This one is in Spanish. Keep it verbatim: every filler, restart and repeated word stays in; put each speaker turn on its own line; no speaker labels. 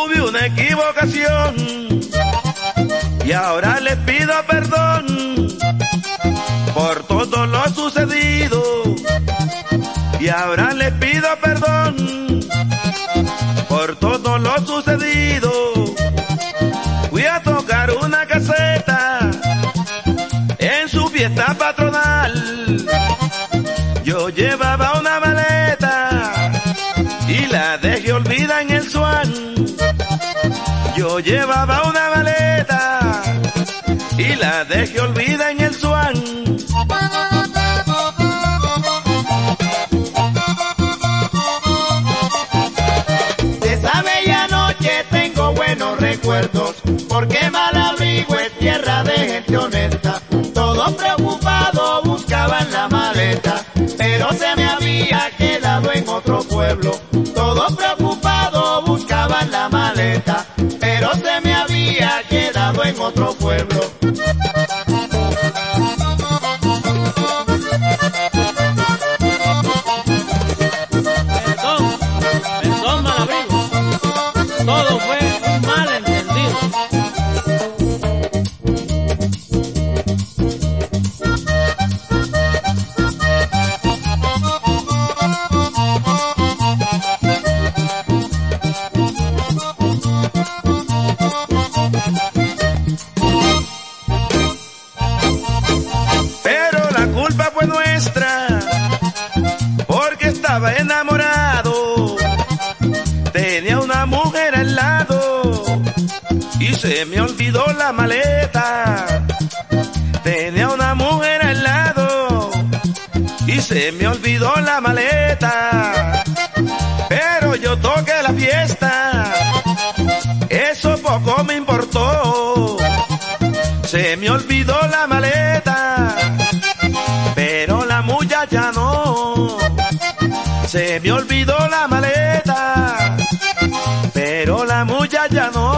tuve una equivocación y ahora les pido perdón por todo lo sucedido. Y ahora les pido perdón por todo lo sucedido. Fui a tocar una caseta en su fiesta patronal. Yo llevaba una maleta y la dejé olvidada en el Swan. Yo llevaba una maleta y la dejé olvidada en el Swan.
De esa bella noche tengo buenos recuerdos, porque Malabrigo es tierra de gente honesta. Todos preocupados buscaban la maleta, pero se me había quedado en otro pueblo. Todos preocupados buscaban la maleta, pero se me había quedado en otro pueblo.
Perdón, perdón Malabrigo, todo fue un malentendido.
Pero la culpa fue nuestra, porque estaba enamorado. Tenía una mujer al lado y se me olvidó la maleta. Tenía una mujer al lado y se me olvidó la maleta. Pero yo toqué la fiesta, eso poco me importó. Se me olvidó la maleta, pero la muchacha no. Se me olvidó la maleta, pero la muchacha no.